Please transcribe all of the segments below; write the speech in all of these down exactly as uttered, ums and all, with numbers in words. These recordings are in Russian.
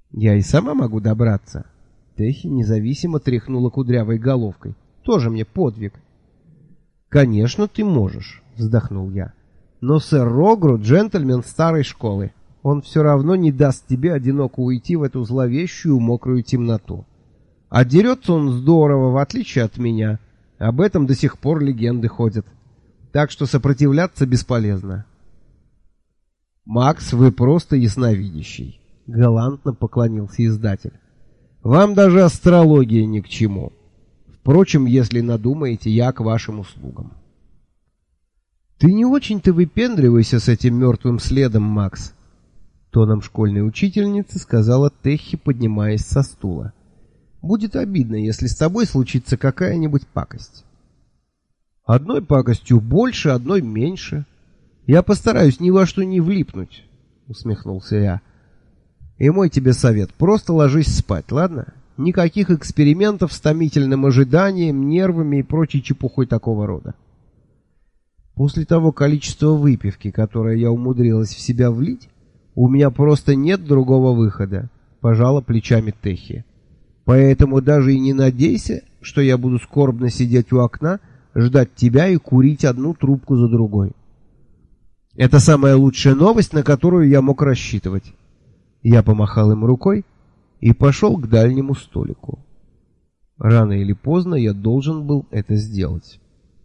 Я и сама могу добраться. Техи независимо тряхнула кудрявой головкой. Тоже мне подвиг. Конечно, ты можешь, вздохнул я. Но сэр Рогру джентльмен старой школы. Он все равно не даст тебе одиноко уйти в эту зловещую мокрую темноту. А дерется он здорово, в отличие от меня. Об этом до сих пор легенды ходят. Так что сопротивляться бесполезно. Макс, вы просто ясновидящий, галантно поклонился издатель. Вам даже астрология ни к чему. Впрочем, если надумаете, я к вашим услугам. Ты не очень-то выпендривайся с этим мертвым следом, Макс, тоном школьной учительницы сказала Техи, поднимаясь со стула. Будет обидно, если с тобой случится какая-нибудь пакость. Одной пакостью больше, одной меньше. Я постараюсь ни во что не влипнуть, усмехнулся я. И мой тебе совет: просто ложись спать, ладно? Никаких экспериментов с томительным ожиданием, нервами и прочей чепухой такого рода. После того количества выпивки, которое я умудрилась в себя влить, у меня просто нет другого выхода, пожала плечами Техи. Поэтому даже и не надейся, что я буду скорбно сидеть у окна, ждать тебя и курить одну трубку за другой. Это самая лучшая новость, на которую я мог рассчитывать. Я помахал им рукой и пошел к дальнему столику. Рано или поздно я должен был это сделать.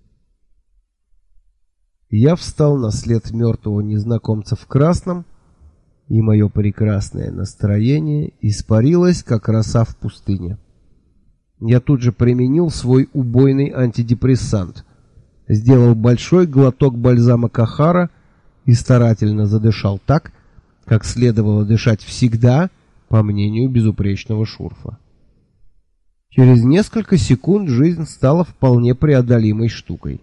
Я встал на след мертвого незнакомца в красном, и мое прекрасное настроение испарилось, как роса в пустыне. Я тут же применил свой убойный антидепрессант, сделал большой глоток бальзама Кахара и старательно задышал так, как следовало дышать всегда, по мнению безупречного Шурфа. Через несколько секунд жизнь стала вполне преодолимой штукой.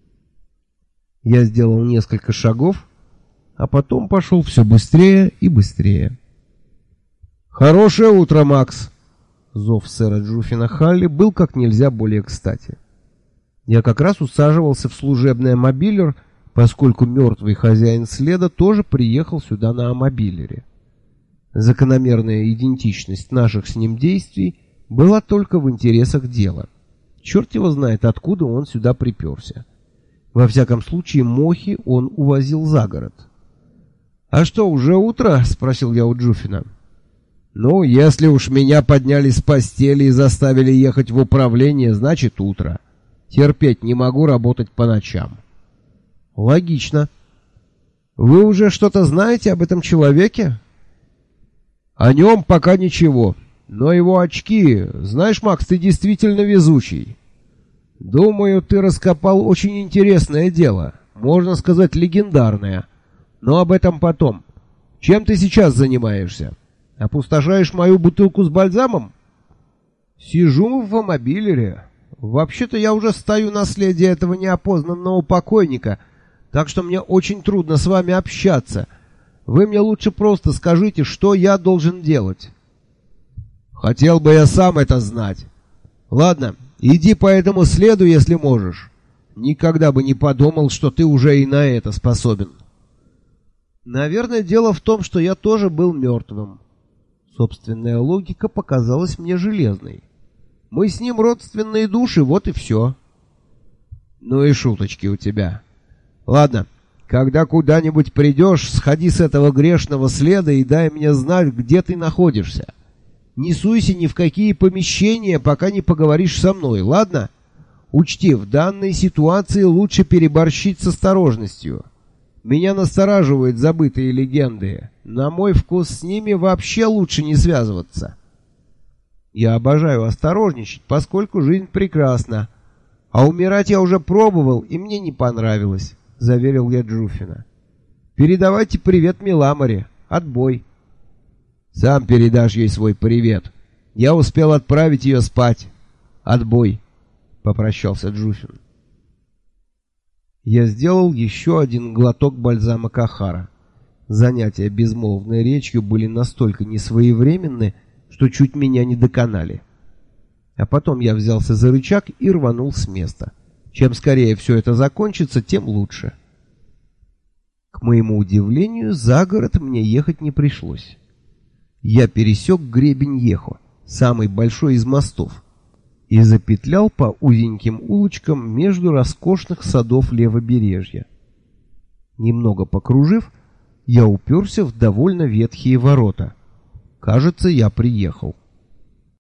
Я сделал несколько шагов, а потом пошел все быстрее и быстрее. «Хорошее утро, Макс!» Зов сэра Джуффина Халли был как нельзя более кстати. Я как раз усаживался в служебный амобилер, поскольку мертвый хозяин следа тоже приехал сюда на амобилере. Закономерная идентичность наших с ним действий была только в интересах дела. Черт его знает, откуда он сюда приперся. Во всяком случае, мохи он увозил за город. «А что, уже утро?» — спросил я у Джуффина. «Ну, если уж меня подняли с постели и заставили ехать в управление, значит утро. Терпеть не могу работать по ночам». «Логично. Вы уже что-то знаете об этом человеке?» «О нем пока ничего. Но его очки... Знаешь, Макс, ты действительно везучий. Думаю, ты раскопал очень интересное дело. Можно сказать, легендарное. Но об этом потом. Чем ты сейчас занимаешься? Опустошаешь мою бутылку с бальзамом?» «Сижу в амобилере. Вообще-то я уже стою на следе этого неопознанного покойника, так что мне очень трудно с вами общаться. Вы мне лучше просто скажите, что я должен делать». «Хотел бы я сам это знать. Ладно, иди по этому следу, если можешь. Никогда бы не подумал, что ты уже и на это способен». Наверное, дело в том, что я тоже был мертвым. Собственная логика показалась мне железной. Мы с ним родственные души, вот и все. Ну и шуточки у тебя. Ладно, когда куда-нибудь придешь, сходи с этого грешного следа и дай мне знать, где ты находишься. Не суйся ни в какие помещения, пока не поговоришь со мной, ладно? Учти, в данной ситуации лучше переборщить с осторожностью. Меня настораживают забытые легенды. На мой вкус с ними вообще лучше не связываться. Я обожаю осторожничать, поскольку жизнь прекрасна. А умирать я уже пробовал, и мне не понравилось, заверил я Джуффина. Передавайте привет Миламоре. Отбой. Сам передашь ей свой привет. Я успел отправить ее спать. Отбой, попрощался Джуффин. Я сделал еще один глоток бальзама Кахара. Занятия безмолвной речью были настолько несвоевременны, что чуть меня не доконали. А потом я взялся за рычаг и рванул с места. Чем скорее все это закончится, тем лучше. К моему удивлению, за город мне ехать не пришлось. Я пересек гребень Ехо, самый большой из мостов, и запетлял по узеньким улочкам между роскошных садов левобережья. Немного покружив, я уперся в довольно ветхие ворота. Кажется, я приехал.